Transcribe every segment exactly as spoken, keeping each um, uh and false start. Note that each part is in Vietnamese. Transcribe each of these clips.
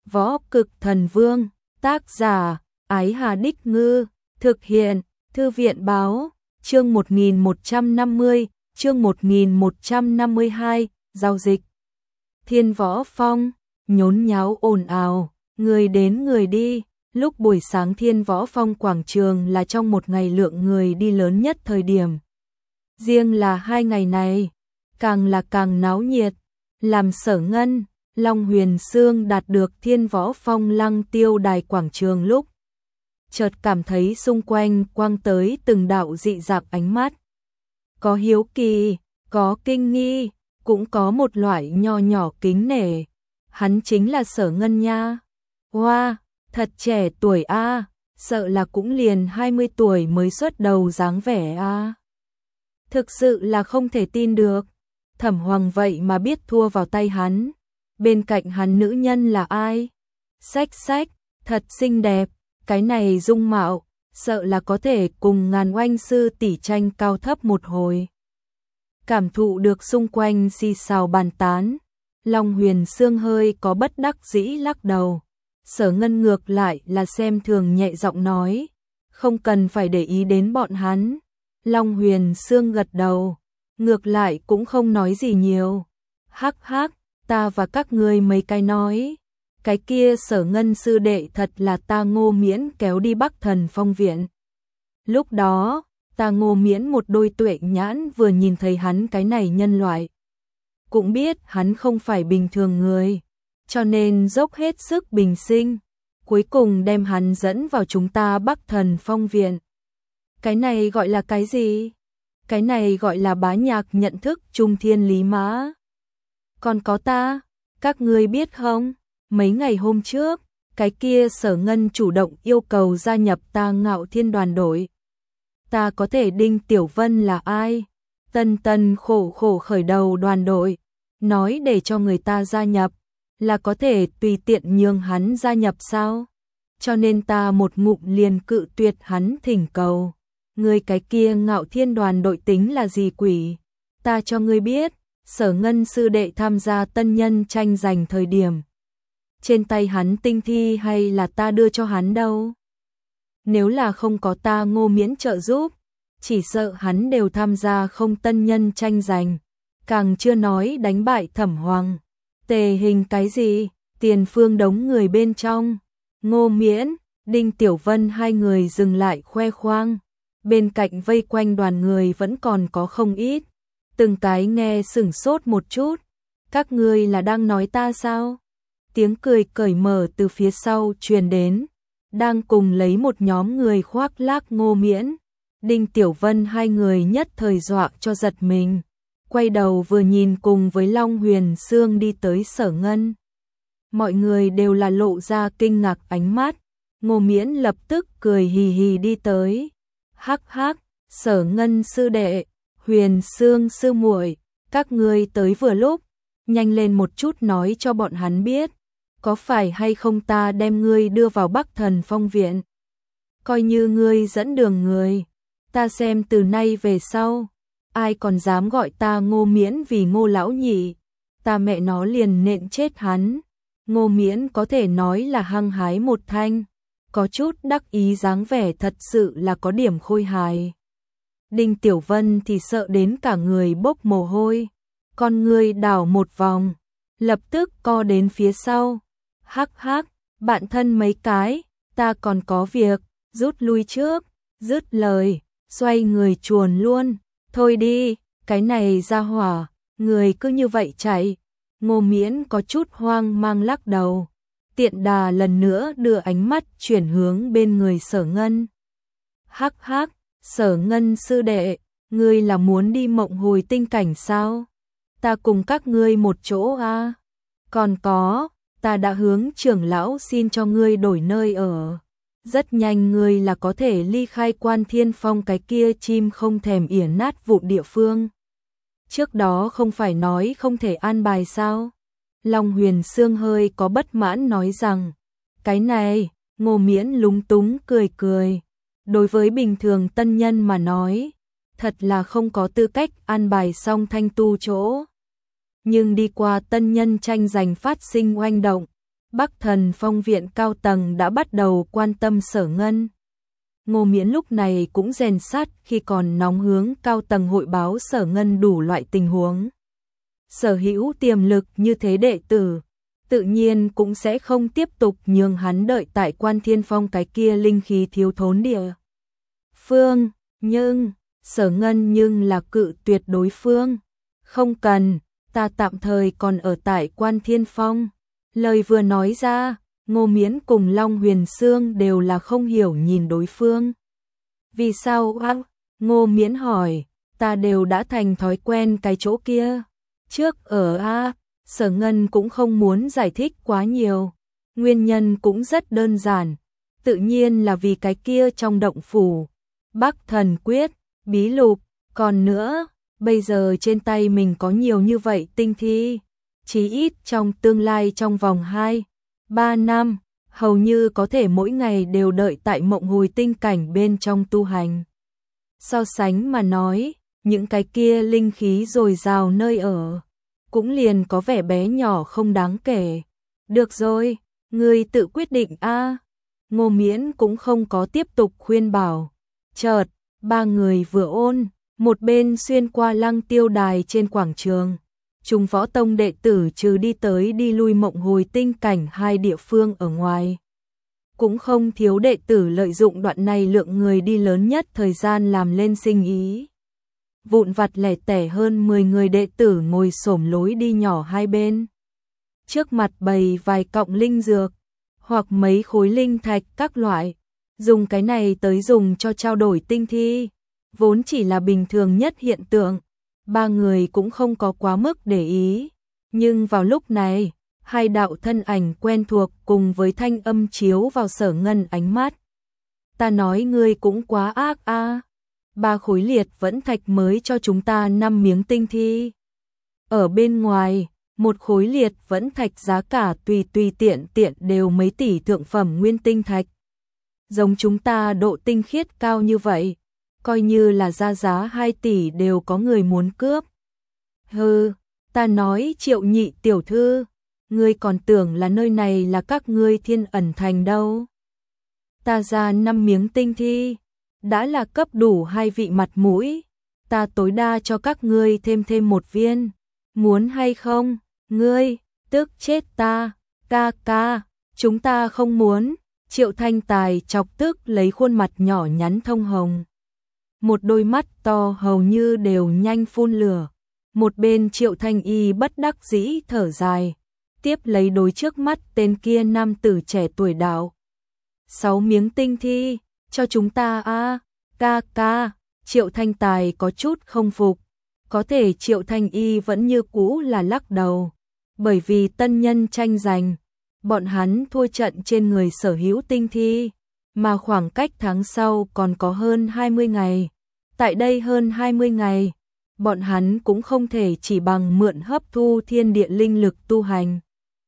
Võ Cực Thần Vương, tác giả, Ái Hà Đích Ngư, thực hiện, Thư viện Báo, chương một nghìn một trăm năm mươi, chương một nghìn một trăm năm mươi hai, giao dịch. Thiên Võ Phong, nhốn nháo ồn ào, người đến người đi, lúc buổi sáng Thiên Võ Phong quảng trường là trong một ngày lượng người đi lớn nhất thời điểm. Riêng là hai ngày này, càng là càng náo nhiệt, làm Sở Ngân, Long Huyền Sương đạt được Thiên Võ Phong Lăng Tiêu Đài quảng trường lúc chợt cảm thấy xung quanh quang tới từng đạo dị dạng ánh mắt. Có hiếu kỳ, có kinh nghi, cũng có một loại nho nhỏ kính nể. Hắn chính là Sở Ngân nha. Wow, thật trẻ tuổi a, sợ là cũng liền hai mươi tuổi mới xuất đầu dáng vẻ a. Thực sự là không thể tin được. Thẩm Hoàng vậy mà biết thua vào tay hắn. Bên cạnh hắn nữ nhân là ai? Xách xách, thật xinh đẹp, cái này dung mạo, sợ là có thể cùng ngàn oanh sư tỷ tranh cao thấp một hồi. Cảm thụ được xung quanh xì xào bàn tán, Long Huyền Sương hơi có bất đắc dĩ lắc đầu. Sở Ngân ngược lại là xem thường nhẹ giọng nói, không cần phải để ý đến bọn hắn. Long Huyền Sương gật đầu, ngược lại cũng không nói gì nhiều. Hắc hắc, ta và các ngươi mấy cái nói, cái kia Sở Ngân sư đệ thật là ta Ngô Miễn kéo đi Bắc Thần Phong viện. Lúc đó, ta Ngô Miễn một đôi tuệ nhãn vừa nhìn thấy hắn cái này nhân loại, cũng biết hắn không phải bình thường người, cho nên dốc hết sức bình sinh, cuối cùng đem hắn dẫn vào chúng ta Bắc Thần Phong viện. Cái này gọi là cái gì? Cái này gọi là bá nhạc nhận thức trung thiên lý mã. Còn có ta, các ngươi biết không? Mấy ngày hôm trước, cái kia Sở Ngân chủ động yêu cầu gia nhập ta Ngạo Thiên đoàn đội. Ta có thể Đinh Tiểu Vân là ai? Tân tân khổ khổ khởi đầu đoàn đội, nói để cho người ta gia nhập, là có thể tùy tiện nhường hắn gia nhập sao? Cho nên ta một ngụm liền cự tuyệt hắn thỉnh cầu. Ngươi cái kia Ngạo Thiên đoàn đội tính là gì quỷ? Ta cho ngươi biết, Sở Ngân sư đệ tham gia tân nhân tranh giành thời điểm, trên tay hắn tinh thi hay là ta đưa cho hắn đâu. Nếu là không có ta Ngô Miễn trợ giúp, chỉ sợ hắn đều tham gia không tân nhân tranh giành, càng chưa nói đánh bại Thẩm Hoàng. Tề Hình cái gì? Tiền Phương đống người bên trong. Ngô Miễn, Đinh Tiểu Vân hai người dừng lại khoe khoang. Bên cạnh vây quanh đoàn người vẫn còn có không ít. Từng cái nghe sửng sốt một chút. Các ngươi là đang nói ta sao? Tiếng cười cởi mở từ phía sau truyền đến. Đang cùng lấy một nhóm người khoác lác Ngô Miễn, Đinh Tiểu Vân hai người nhất thời dọa cho giật mình. Quay đầu vừa nhìn cùng với Long Huyền Sương đi tới Sở Ngân. Mọi người đều là lộ ra kinh ngạc ánh mắt. Ngô Miễn lập tức cười hì hì đi tới. Hắc hắc, Sở Ngân sư đệ, Huyền Sương sư muội, các ngươi tới vừa lúc, nhanh lên một chút nói cho bọn hắn biết, có phải hay không ta đem ngươi đưa vào Bắc Thần Phong viện. Coi như ngươi dẫn đường người, ta xem từ nay về sau, ai còn dám gọi ta Ngô Miễn vì Ngô lão nhị, ta mẹ nó liền nện chết hắn. Ngô Miễn có thể nói là hăng hái một thanh, có chút đắc ý dáng vẻ thật sự là có điểm khôi hài. Đinh Tiểu Vân thì sợ đến cả người bốc mồ hôi, con người đảo một vòng, lập tức co đến phía sau. Hắc hắc, bạn thân mấy cái, ta còn có việc, rút lui trước, dứt lời, xoay người chuồn luôn. Thôi đi, cái này ra hỏa, người cứ như vậy chạy. Ngô Miễn có chút hoang mang lắc đầu. Tiện đà lần nữa đưa ánh mắt chuyển hướng bên người Sở Ngân. Hắc hắc, Sở Ngân sư đệ, ngươi là muốn đi mộng hồi tinh cảnh sao? Ta cùng các ngươi một chỗ à? Còn có, ta đã hướng trưởng lão xin cho ngươi đổi nơi ở. Rất nhanh ngươi là có thể ly khai Quan Thiên Phong cái kia chim không thèm ỉa nát vụn địa phương. Trước đó không phải nói không thể an bài sao? Long Huyền Sương hơi có bất mãn nói rằng, cái này, Ngô Miễn lúng túng cười cười. Đối với bình thường tân nhân mà nói, thật là không có tư cách an bài xong thanh tu chỗ. Nhưng đi qua tân nhân tranh giành phát sinh oanh động, Bắc Thần Phong viện cao tầng đã bắt đầu quan tâm Sở Ngân. Ngô Miễn lúc này cũng rèn sát khi còn nóng hướng cao tầng hội báo Sở Ngân đủ loại tình huống. Sở hữu tiềm lực như thế đệ tử, tự nhiên cũng sẽ không tiếp tục nhường hắn đợi tại Quan Thiên Phong cái kia linh khí thiếu thốn địa phương, nhưng Sở Ngân nhưng là cự tuyệt đối phương. Không cần, ta tạm thời còn ở tại Quan Thiên Phong. Lời vừa nói ra, Ngô Miễn cùng Long Huyền Sương đều là không hiểu nhìn đối phương. Vì sao á? Ngô Miễn hỏi, ta đều đã thành thói quen cái chỗ kia. Trước ở A, Sở Ngân cũng không muốn giải thích quá nhiều. Nguyên nhân cũng rất đơn giản. Tự nhiên là vì cái kia trong động phủ. Bắc Thần Quyết, Bí Lục, còn nữa, bây giờ trên tay mình có nhiều như vậy tinh thi. Chí ít trong tương lai trong vòng hai, ba năm, hầu như có thể mỗi ngày đều đợi tại mộng hồi tinh cảnh bên trong tu hành. So sánh mà nói, những cái kia linh khí dồi dào nơi ở, cũng liền có vẻ bé nhỏ không đáng kể. Được rồi, ngươi tự quyết định a. Ngô Miễn cũng không có tiếp tục khuyên bảo. Chợt, ba người vừa ôn, một bên xuyên qua Lăng Tiêu Đài trên quảng trường. Chúng võ tông đệ tử trừ đi tới đi lui mộng hồi tinh cảnh hai địa phương ở ngoài. Cũng không thiếu đệ tử lợi dụng đoạn này lượng người đi lớn nhất thời gian làm lên sinh ý. Vụn vặt lẻ tẻ hơn mười người đệ tử ngồi xổm lối đi nhỏ hai bên. Trước mặt bày vài cọng linh dược, hoặc mấy khối linh thạch các loại. Dùng cái này tới dùng cho trao đổi tinh thi, vốn chỉ là bình thường nhất hiện tượng. Ba người cũng không có quá mức để ý. Nhưng vào lúc này, hai đạo thân ảnh quen thuộc cùng với thanh âm chiếu vào Sở Ngân ánh mắt. Ta nói ngươi cũng quá ác a. À. Ba khối liệt vẫn thạch mới cho chúng ta năm miếng tinh thi. Ở bên ngoài, một khối liệt vẫn thạch giá cả tùy tùy tiện tiện đều mấy tỷ thượng phẩm nguyên tinh thạch. Giống chúng ta độ tinh khiết cao như vậy, coi như là ra giá hai tỷ đều có người muốn cướp. Hừ, ta nói Triệu nhị tiểu thư, ngươi còn tưởng là nơi này là các ngươi Thiên Ẩn Thành đâu. Ta ra năm miếng tinh thi, đã là cấp đủ hai vị mặt mũi, ta tối đa cho các ngươi thêm thêm một viên, muốn hay không? Ngươi, tức chết ta, ca ca, chúng ta không muốn. Triệu Thanh Tài chọc tức lấy khuôn mặt nhỏ nhắn thông hồng. Một đôi mắt to hầu như đều nhanh phun lửa. Một bên Triệu Thanh Y bất đắc dĩ thở dài, tiếp lấy đối trước mắt tên kia nam tử trẻ tuổi đạo. Sáu miếng tinh thi, cho chúng ta a, ca ca. Triệu Thanh Tài có chút không phục, có thể Triệu Thanh Y vẫn như cũ là lắc đầu, bởi vì tân nhân tranh giành, bọn hắn thua trận trên người sở hữu tinh thi, mà khoảng cách tháng sau còn có hơn hai mươi ngày. Tại đây hơn hai mươi ngày, bọn hắn cũng không thể chỉ bằng mượn hấp thu thiên địa linh lực tu hành.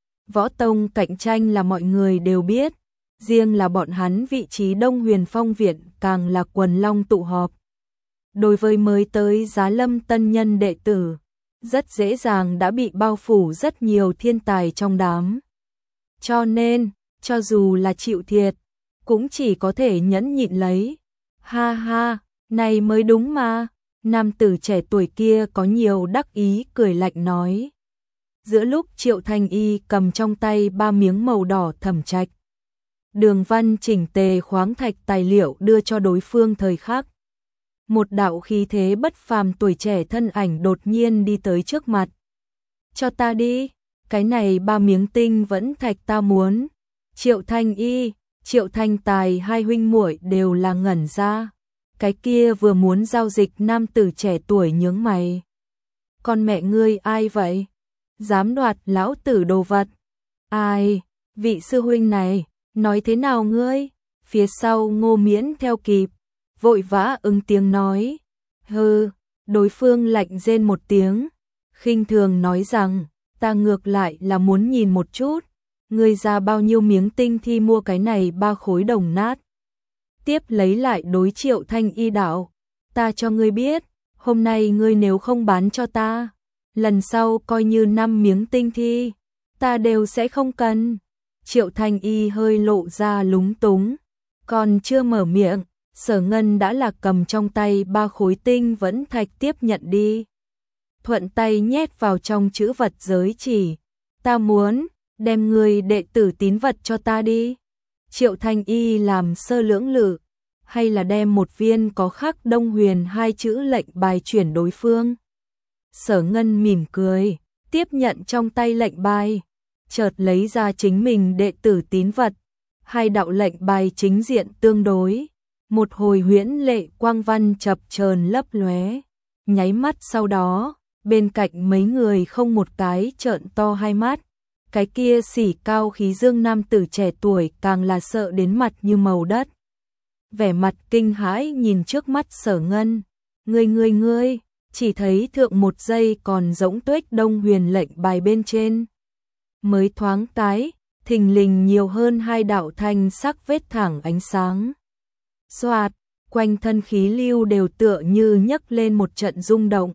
Võ tông cạnh tranh là mọi người đều biết, riêng là bọn hắn vị trí Đông Huyền Phong viện càng là quần long tụ họp. Đối với mới tới Giá Lâm tân nhân đệ tử, rất dễ dàng đã bị bao phủ rất nhiều thiên tài trong đám. Cho nên, cho dù là chịu thiệt, cũng chỉ có thể nhẫn nhịn lấy. Ha ha, này mới đúng mà. Nam tử trẻ tuổi kia có nhiều đắc ý cười lạnh nói. Giữa lúc Triệu Thanh Y cầm trong tay ba miếng màu đỏ thẩm trạch, đường văn chỉnh tề khoáng thạch tài liệu đưa cho đối phương thời khắc. Một đạo khí thế bất phàm tuổi trẻ thân ảnh đột nhiên đi tới trước mặt. Cho ta đi, cái này ba miếng tinh vẫn thạch ta muốn. Triệu Thanh Y, Triệu Thanh Tài hai huynh muội đều là ngẩn ra. Cái kia vừa muốn giao dịch nam tử trẻ tuổi nhướng mày. Con mẹ ngươi ai vậy? Dám đoạt lão tử đồ vật? Ai? Vị sư huynh này, nói thế nào ngươi? Phía sau Ngô Miễn theo kịp, vội vã ứng tiếng nói. Hừ, đối phương lạnh rên một tiếng, khinh thường nói rằng, ta ngược lại là muốn nhìn một chút, ngươi ra bao nhiêu miếng tinh thi mua cái này ba khối đồng nát. Tiếp lấy lại đối Triệu Thanh Y đạo, ta cho ngươi biết, hôm nay ngươi nếu không bán cho ta, lần sau coi như năm miếng tinh thi, ta đều sẽ không cần. Triệu Thanh Y hơi lộ ra lúng túng, còn chưa mở miệng, Sở Ngân đã là cầm trong tay ba khối tinh vẫn thạch tiếp nhận đi. Thuận tay nhét vào trong chữ vật giới chỉ, ta muốn, đem người đệ tử tín vật cho ta đi. Triệu Thanh Y làm sơ lưỡng lự, hay là đem một viên có khắc Đông Huyền hai chữ lệnh bài chuyển đối phương. Sở Ngân mỉm cười, tiếp nhận trong tay lệnh bài, chợt lấy ra chính mình đệ tử tín vật, hai đạo lệnh bài chính diện tương đối, một hồi huyễn lệ quang văn chập chờn lấp lóe, nháy mắt sau đó, bên cạnh mấy người không một cái trợn to hai mắt, cái kia sỉ cao khí dương nam tử trẻ tuổi càng là sợ đến mặt như màu đất. Vẻ mặt kinh hãi nhìn trước mắt Sở Ngân, ngươi ngươi ngươi, chỉ thấy thượng một giây còn giống tuếch Đông Huyền lệnh bài bên trên. Mới thoáng cái, thình lình nhiều hơn hai đạo thanh sắc vết thẳng ánh sáng. Xoạt, quanh thân khí lưu đều tựa như nhấc lên một trận rung động.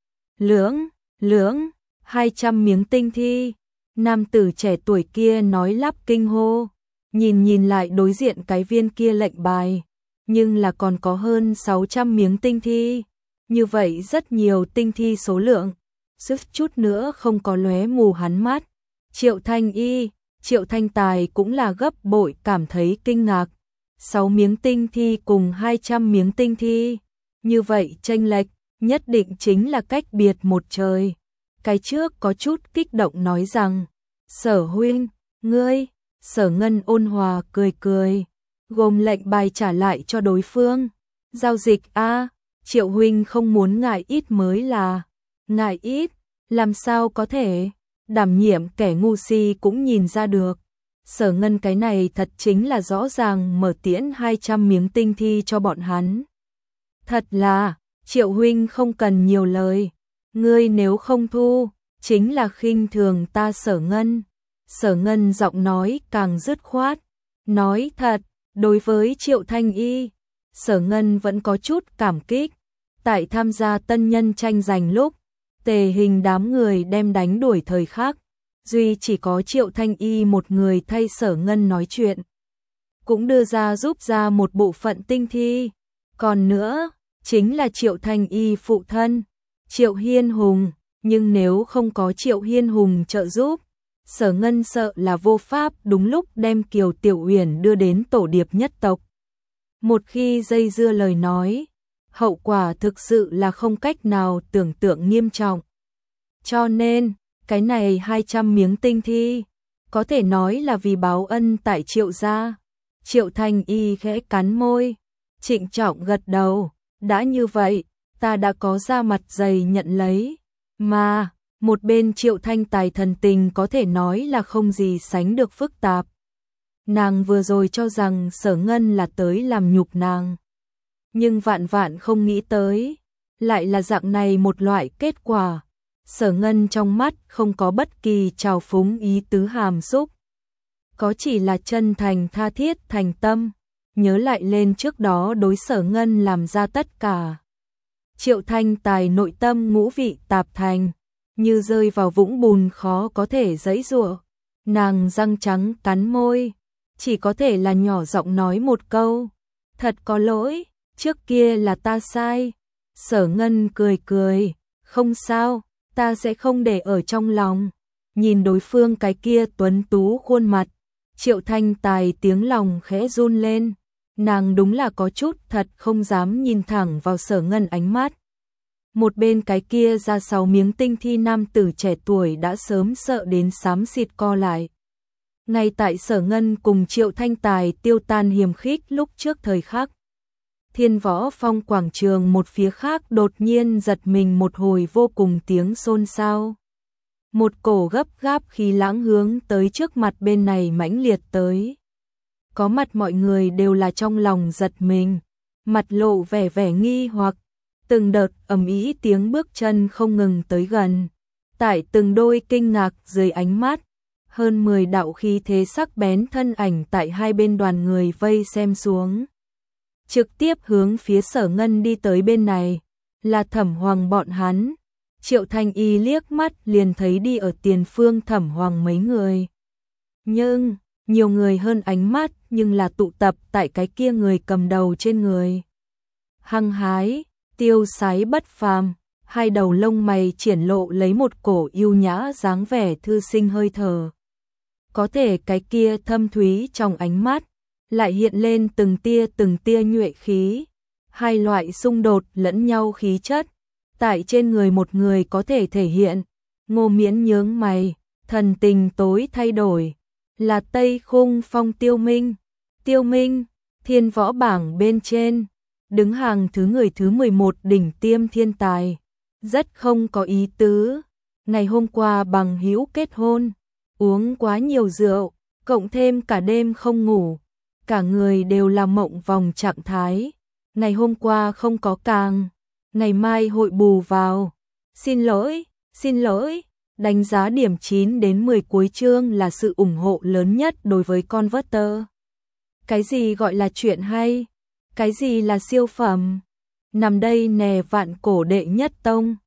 Lưỡng, lưỡng, hai trăm miếng tinh thi, nam tử trẻ tuổi kia nói lắp kinh hô, nhìn nhìn lại đối diện cái viên kia lệnh bài, nhưng là còn có hơn sáu trăm miếng tinh thi, như vậy rất nhiều tinh thi số lượng, suýt chút nữa không có lóe mù hắn mắt. Triệu Thanh Y, Triệu Thanh Tài cũng là gấp bội cảm thấy kinh ngạc, sáu miếng tinh thi cùng hai trăm miếng tinh thi, như vậy chênh lệch, nhất định chính là cách biệt một trời. Cái trước có chút kích động nói rằng, Sở huynh, ngươi, Sở Ngân ôn hòa cười cười, gồm lệnh bài trả lại cho đối phương. Giao dịch a, Triệu huynh không muốn ngại ít mới là, ngại ít, làm sao có thể, đảm nhiệm kẻ ngu si cũng nhìn ra được. Sở Ngân cái này thật chính là rõ ràng mở tiễn hai trăm miếng tinh thi cho bọn hắn. Thật là, Triệu huynh không cần nhiều lời, ngươi nếu không thu, chính là khinh thường ta Sở Ngân. Sở Ngân giọng nói càng dứt khoát, nói thật, đối với Triệu Thanh Y, Sở Ngân vẫn có chút cảm kích. Tại tham gia tân nhân tranh giành lúc, tề hình đám người đem đánh đuổi thời khắc, duy chỉ có Triệu Thanh Y một người thay Sở Ngân nói chuyện, cũng đưa ra giúp ra một bộ phận tinh thi. Còn nữa, chính là Triệu Thanh Y phụ thân, Triệu Hiên Hùng, nhưng nếu không có Triệu Hiên Hùng trợ giúp, Sở Ngân sợ là vô pháp đúng lúc đem Kiều Tiểu Uyển đưa đến tổ điệp nhất tộc. Một khi dây dưa lời nói, hậu quả thực sự là không cách nào tưởng tượng nghiêm trọng. Cho nên, cái này hai trăm miếng tinh thi, có thể nói là vì báo ân tại Triệu gia. Triệu Thanh Y khẽ cắn môi, trịnh trọng gật đầu, đã như vậy, ta đã có ra mặt dày nhận lấy, mà, một bên Triệu Thanh Tài thần tình có thể nói là không gì sánh được phức tạp. Nàng vừa rồi cho rằng Sở Ngân là tới làm nhục nàng, nhưng vạn vạn không nghĩ tới, lại là dạng này một loại kết quả. Sở Ngân trong mắt không có bất kỳ trào phúng ý tứ hàm xúc, có chỉ là chân thành tha thiết thành tâm, nhớ lại lên trước đó đối Sở Ngân làm ra tất cả. Triệu Thanh Tài nội tâm ngũ vị tạp thành, như rơi vào vũng bùn khó có thể giãy giụa. Nàng răng trắng cắn môi, chỉ có thể là nhỏ giọng nói một câu, thật có lỗi, trước kia là ta sai. Sở Ngân cười cười, không sao, ta sẽ không để ở trong lòng. Nhìn đối phương cái kia tuấn tú khuôn mặt, Triệu Thanh Tài tiếng lòng khẽ run lên, nàng đúng là có chút thật không dám nhìn thẳng vào Sở Ngân ánh mắt. Một bên cái kia ra sáu miếng tinh thi nam tử trẻ tuổi đã sớm sợ đến xám xịt co lại. Ngay tại Sở Ngân cùng Triệu Thanh Tài tiêu tan hiềm khích lúc trước thời khắc, Thiên Võ Phong quảng trường một phía khác đột nhiên giật mình một hồi vô cùng tiếng xôn xao. Một cổ gấp gáp khí lãng hướng tới trước mặt bên này mãnh liệt tới. Có mặt mọi người đều là trong lòng giật mình, mặt lộ vẻ vẻ nghi hoặc, từng đợt ầm ĩ tiếng bước chân không ngừng tới gần. Tại từng đôi kinh ngạc dưới ánh mắt, hơn mười đạo khí thế sắc bén thân ảnh tại hai bên đoàn người vây xem xuống, trực tiếp hướng phía Sở Ngân đi tới bên này, là Thẩm Hoàng bọn hắn. Triệu Thanh Y liếc mắt liền thấy đi ở tiền phương Thẩm Hoàng mấy người. Nhưng, nhiều người hơn ánh mắt nhưng là tụ tập tại cái kia người cầm đầu trên người. Hăng hái, tiêu sái bất phàm, hai đầu lông mày triển lộ lấy một cổ yêu nhã dáng vẻ thư sinh hơi thở. Có thể cái kia thâm thúy trong ánh mắt, lại hiện lên từng tia từng tia nhuệ khí. Hai loại xung đột lẫn nhau khí chất, tại trên người một người có thể thể hiện. Ngô Miễn nhướng mày, thần tình tối thay đổi. Là Tây Khung Phong Tiêu Minh. Tiêu Minh, thiên võ bảng bên trên, đứng hàng thứ người thứ mười một đỉnh tiêm thiên tài. Rất không có ý tứ. Ngày hôm qua bằng hữu kết hôn, uống quá nhiều rượu, cộng thêm cả đêm không ngủ. Cả người đều là mộng vòng trạng thái. Ngày hôm qua không có càng, ngày mai hội bù vào. Xin lỗi, xin lỗi. Đánh giá điểm chín đến mười cuối chương là sự ủng hộ lớn nhất đối với Converter. Cái gì gọi là chuyện hay? Cái gì là siêu phẩm? Nằm đây nè vạn cổ đệ nhất tông.